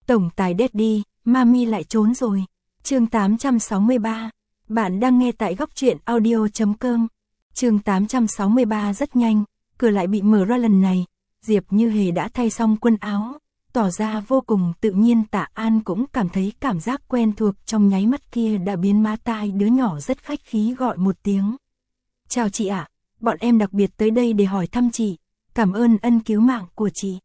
Tổng tài Daddy, Mami lại trốn rồi. Chương 863. Bạn đang nghe tại góc truyện audio.com. Chương 863 rất nhanh, cửa lại bị mở ra lần này. Diệp Như Hề đã thay xong quần áo, tỏ ra vô cùng tự nhiên. Tạ An cũng cảm thấy cảm giác quen thuộc trong nháy mắt kia đã biến má tai đứa nhỏ rất khách khí gọi một tiếng. Chào chị ạ, bọn em đặc biệt tới đây để hỏi thăm chị, cảm ơn ân cứu mạng của chị.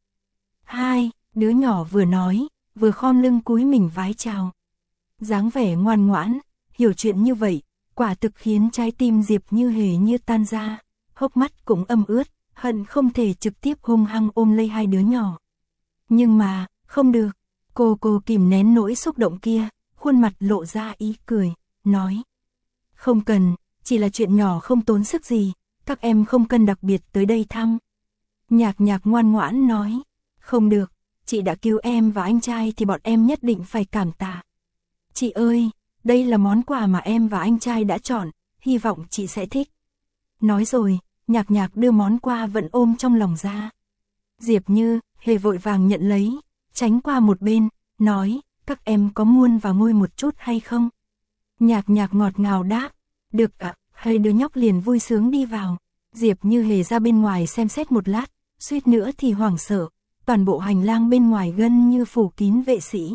Hai, đứa nhỏ vừa nói, vừa khom lưng cúi mình vái chào. Dáng vẻ ngoan ngoãn, hiểu chuyện như vậy, quả thực khiến trái tim Diệp Như Hề như tan ra, hốc mắt cũng ẩm ướt, hận không thể trực tiếp hung hăng ôm lấy hai đứa nhỏ. Nhưng mà, không được, cô kìm nén nỗi xúc động kia, khuôn mặt lộ ra ý cười, nói. Không cần, chỉ là chuyện nhỏ không tốn sức gì, các em không cần đặc biệt tới đây thăm. Nhạc Nhạc ngoan ngoãn nói, không được, chị đã cứu em và anh trai thì bọn em nhất định phải cảm tạ. Chị ơi, đây là món quà mà em và anh trai đã chọn, hy vọng chị sẽ thích. Nói rồi, Nhạc Nhạc đưa món quà vẫn ôm trong lòng ra. Diệp Như Hề vội vàng nhận lấy, tránh qua một bên, nói, các em có muốn vào ngồi một chút hay không? Nhạc Nhạc ngọt ngào đáp, được ạ, hai đứa nhóc liền vui sướng đi vào. Diệp Như Hề ra bên ngoài xem xét một lát, suýt nữa thì hoảng sợ, toàn bộ hành lang bên ngoài gần như phủ kín vệ sĩ.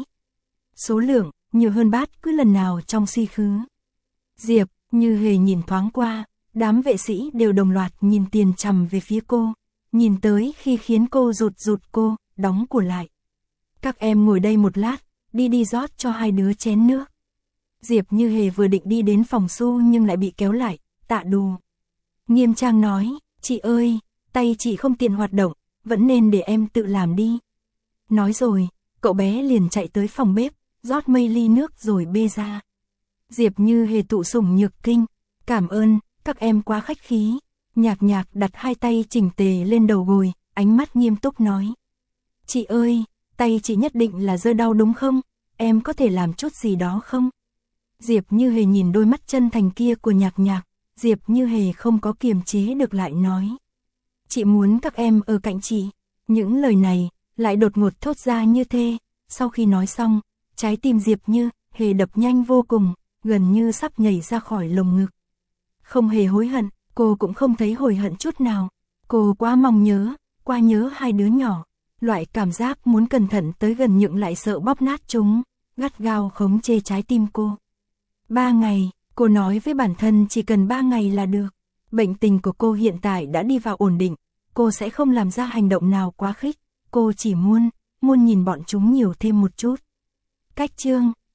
Số lượng nhiều hơn bát cứ lần nào trong suy khứ. Diệp Như Hề nhìn thoáng qua, đám vệ sĩ đều đồng loạt nhìn tiền chằm về phía cô, nhìn tới khi khiến cô rụt cô, đóng cửa lại. Các em ngồi đây một lát, đi rót cho hai đứa chén nước. Diệp Như Hề vừa định đi đến phòng Su nhưng lại bị kéo lại, Tạ Đù nghiêm trang nói, chị ơi, tay chị không tiện hoạt động, vẫn nên để em tự làm đi. Nói rồi, cậu bé liền chạy tới phòng bếp, rót mấy ly nước rồi bê ra. Diệp Như Hề tụ sủng nhược kinh, cảm ơn, các em quá khách khí. Nhạc Nhạc đặt hai tay chỉnh tề lên đầu gối, ánh mắt nghiêm túc nói. Chị ơi, tay chị nhất định là giơ đau đúng không? Em có thể làm chút gì đó không? Diệp Như Hề nhìn đôi mắt chân thành kia của Nhạc Nhạc, Diệp Như Hề không có kiềm chế được lại nói. Chị muốn các em ở cạnh chị. Những lời này lại đột ngột thốt ra như thế. Sau khi nói xong, trái tim Diệp Như Hề đập nhanh vô cùng, gần như sắp nhảy ra khỏi lồng ngực. Không hề hối hận, cô cũng không thấy hối hận chút nào. Cô quá mong nhớ, quá nhớ hai đứa nhỏ. Loại cảm giác muốn cẩn thận tới gần nhưng lại sợ bóp nát chúng, gắt gao khống chế trái tim cô. 3 ngày, cô nói với bản thân chỉ cần 3 ngày là được. Bệnh tình của cô hiện tại đã đi vào ổn định, cô sẽ không làm ra hành động nào quá khích, cô chỉ muốn nhìn bọn chúng nhiều thêm một chút. Cách chương